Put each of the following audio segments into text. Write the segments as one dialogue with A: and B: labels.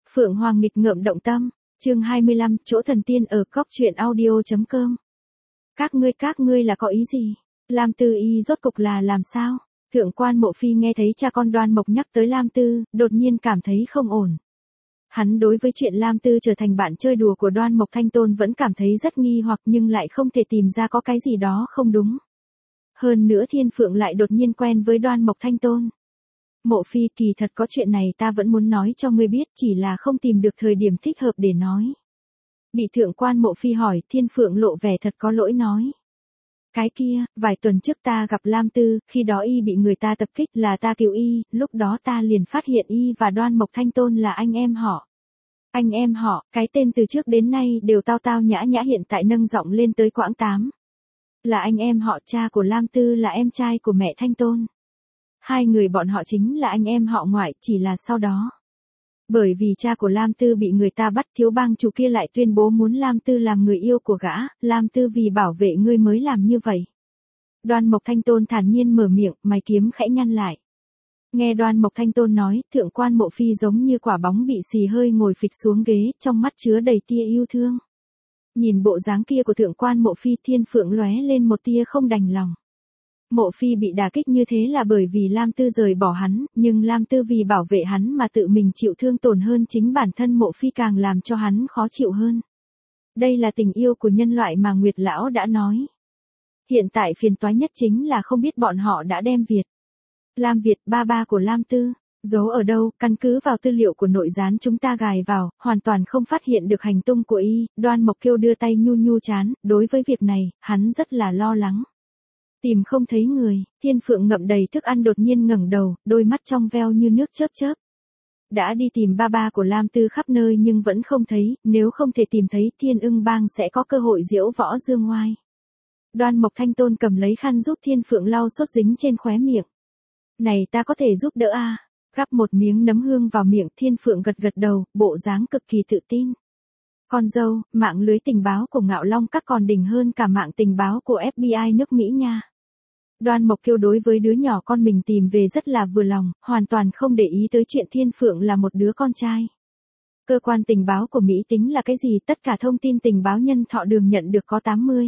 A: Phượng Hoàng nghịch ngợm động tâm, chương 25, chỗ thần tiên ở cóc truyện audio.com. Các ngươi là có ý gì? Lam Tư Y rốt cục là làm sao? Thượng quan Mộ Phi nghe thấy cha con Đoan Mộc nhắc tới Lam Tư, đột nhiên cảm thấy không ổn. Hắn đối với chuyện Lam Tư trở thành bạn chơi đùa của Đoan Mộc Thanh Tôn vẫn cảm thấy rất nghi hoặc nhưng lại không thể tìm ra có cái gì đó không đúng. Hơn nữa Thiên Phượng lại đột nhiên quen với Đoan Mộc Thanh Tôn. Mộ Phi, kỳ thật có chuyện này ta vẫn muốn nói cho ngươi biết, chỉ là không tìm được thời điểm thích hợp để nói. Bị thượng quan Mộ Phi hỏi, Thiên Phượng lộ vẻ thật có lỗi nói. Cái kia, vài tuần trước ta gặp Lam Tư, khi đó y bị người ta tập kích là ta cứu y, lúc đó ta liền phát hiện y và Đoan Mộc Thanh Tôn là anh em họ. Anh em họ, cái tên từ trước đến nay đều tao tao nhã nhã hiện tại nâng giọng lên tới quãng 8. Là anh em họ, cha của Lam Tư là em trai của mẹ Thanh Tôn. Hai người bọn họ chính là anh em họ ngoại, chỉ là sau đó. Bởi vì cha của Lam Tư bị người ta bắt, thiếu bang chủ kia lại tuyên bố muốn Lam Tư làm người yêu của gã, Lam Tư vì bảo vệ ngươi mới làm như vậy. Đoan Mộc Thanh Tôn thản nhiên mở miệng, mày kiếm khẽ nhăn lại. Nghe Đoan Mộc Thanh Tôn nói, thượng quan Mộ Phi giống như quả bóng bị xì hơi ngồi phịch xuống ghế, trong mắt chứa đầy tia yêu thương. Nhìn bộ dáng kia của thượng quan Mộ Phi, Thiên Phượng lóe lên một tia không đành lòng. Mộ Phi bị đả kích như thế là bởi vì Lam Tư rời bỏ hắn, nhưng Lam Tư vì bảo vệ hắn mà tự mình chịu thương tổn hơn chính bản thân Mộ Phi càng làm cho hắn khó chịu hơn. Đây là tình yêu của nhân loại mà Nguyệt Lão đã nói. Hiện tại phiền toái nhất chính là không biết bọn họ đã đem Lam Việt, ba của Lam Tư, giấu ở đâu. Căn cứ vào tư liệu của nội gián chúng ta gài vào, hoàn toàn không phát hiện được hành tung của y. Đoan Mộc Kiêu đưa tay nhu nhu trán, đối với việc này, hắn rất là lo lắng. Tìm không thấy người, Thiên Phượng ngậm đầy thức ăn đột nhiên ngẩng đầu, đôi mắt trong veo như nước chớp chớp. Đã đi tìm ba của Lam Tư khắp nơi nhưng vẫn không thấy, nếu không thể tìm thấy Thiên Ưng Bang sẽ có cơ hội diễu võ dương ngoai. Đoan Mộc Thanh Tôn cầm lấy khăn giúp Thiên Phượng lau sốt dính trên khóe miệng. Này ta có thể giúp đỡ à? Gắp một miếng nấm hương vào miệng, Thiên Phượng gật gật đầu, bộ dáng cực kỳ tự tin. Con dâu, mạng lưới tình báo của Ngạo Long Các còn đỉnh hơn cả mạng tình báo của FBI nước Mỹ nha. Đoan Mộc Kiêu đối với đứa nhỏ con mình tìm về rất là vừa lòng, hoàn toàn không để ý tới chuyện Thiên Phượng là một đứa con trai. Cơ quan tình báo của Mỹ tính là cái gì? Tất cả thông tin tình báo nhân thọ đường nhận được có 80.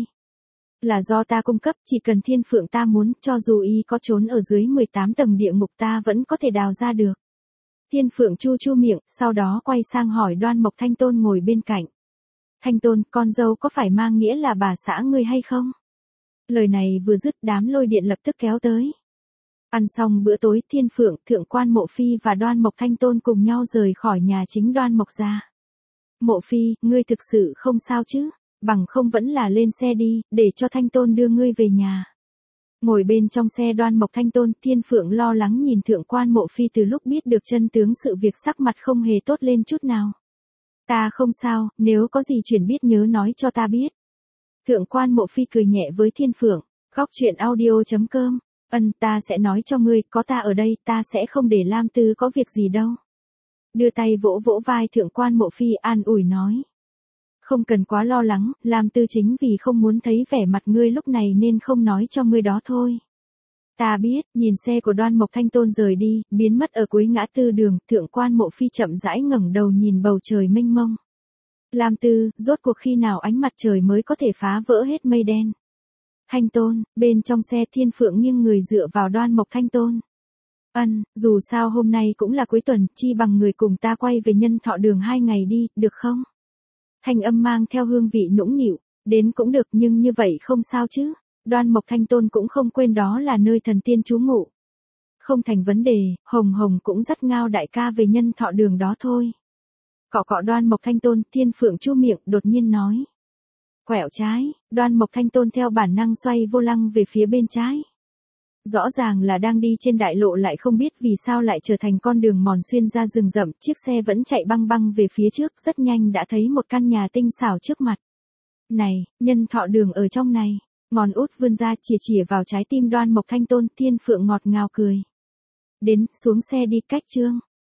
A: Là do ta cung cấp, chỉ cần Thiên Phượng ta muốn, cho dù y có trốn ở dưới 18 tầng địa ngục ta vẫn có thể đào ra được. Thiên Phượng chu chu miệng, sau đó quay sang hỏi Đoan Mộc Thanh Tôn ngồi bên cạnh. Thanh Tôn, con dâu có phải mang nghĩa là bà xã ngươi hay không? Lời này vừa dứt, đám lôi điện lập tức kéo tới. Ăn xong bữa tối, Thiên Phượng, thượng quan Mộ Phi và Đoan Mộc Thanh Tôn cùng nhau rời khỏi nhà chính Đoan Mộc gia. Mộ Phi, ngươi thực sự không sao chứ? Bằng không vẫn là lên xe đi, để cho Thanh Tôn đưa ngươi về nhà. Ngồi bên trong xe Đoan Mộc Thanh Tôn, Thiên Phượng lo lắng nhìn thượng quan Mộ Phi, từ lúc biết được chân tướng sự việc sắc mặt không hề tốt lên chút nào. Ta không sao, nếu có gì chuyển biết nhớ nói cho ta biết. Thượng quan Mộ Phi cười nhẹ với Thiên Phượng, góc truyện audio.com, ta sẽ nói cho ngươi, có ta ở đây, ta sẽ không để Lam Tư có việc gì đâu. Đưa tay vỗ vỗ vai thượng quan Mộ Phi an ủi nói. Không cần quá lo lắng, Lam Tư chính vì không muốn thấy vẻ mặt ngươi lúc này nên không nói cho ngươi đó thôi. Ta biết. Nhìn xe của Đoan Mộc Thanh Tôn rời đi, biến mất ở cuối ngã tư đường, thượng quan Mộ Phi chậm rãi ngẩng đầu nhìn bầu trời mênh mông. Lam Tư, rốt cuộc khi nào ánh mặt trời mới có thể phá vỡ hết mây đen? Thanh Tôn, bên trong xe Thiên Phượng nghiêng người dựa vào Đoan Mộc Thanh Tôn. Dù sao hôm nay cũng là cuối tuần, chi bằng người cùng ta quay về nhân thọ đường 2 ngày đi, được không? Thanh âm mang theo hương vị nũng nịu, đến cũng được nhưng như vậy không sao chứ. Đoan Mộc Thanh Tôn cũng không quên đó là nơi thần tiên trú ngụ. Không thành vấn đề, Hồng Hồng cũng dắt Ngao đại ca về nhân thọ đường đó thôi. Cọ cọ Đoan Mộc Thanh Tôn, Thiên Phượng chu miệng, đột nhiên nói. Quẹo trái, Đoan Mộc Thanh Tôn theo bản năng xoay vô lăng về phía bên trái. Rõ ràng là đang đi trên đại lộ lại không biết vì sao lại trở thành con đường mòn xuyên ra rừng rậm, chiếc xe vẫn chạy băng băng về phía trước, rất nhanh đã thấy một căn nhà tinh xảo trước mặt. Này, nhân thọ đường ở trong này, ngón út vươn ra chìa vào trái tim Đoan Mộc Thanh Tôn, Thiên Phượng ngọt ngào cười. Đến, xuống xe đi, cách chương.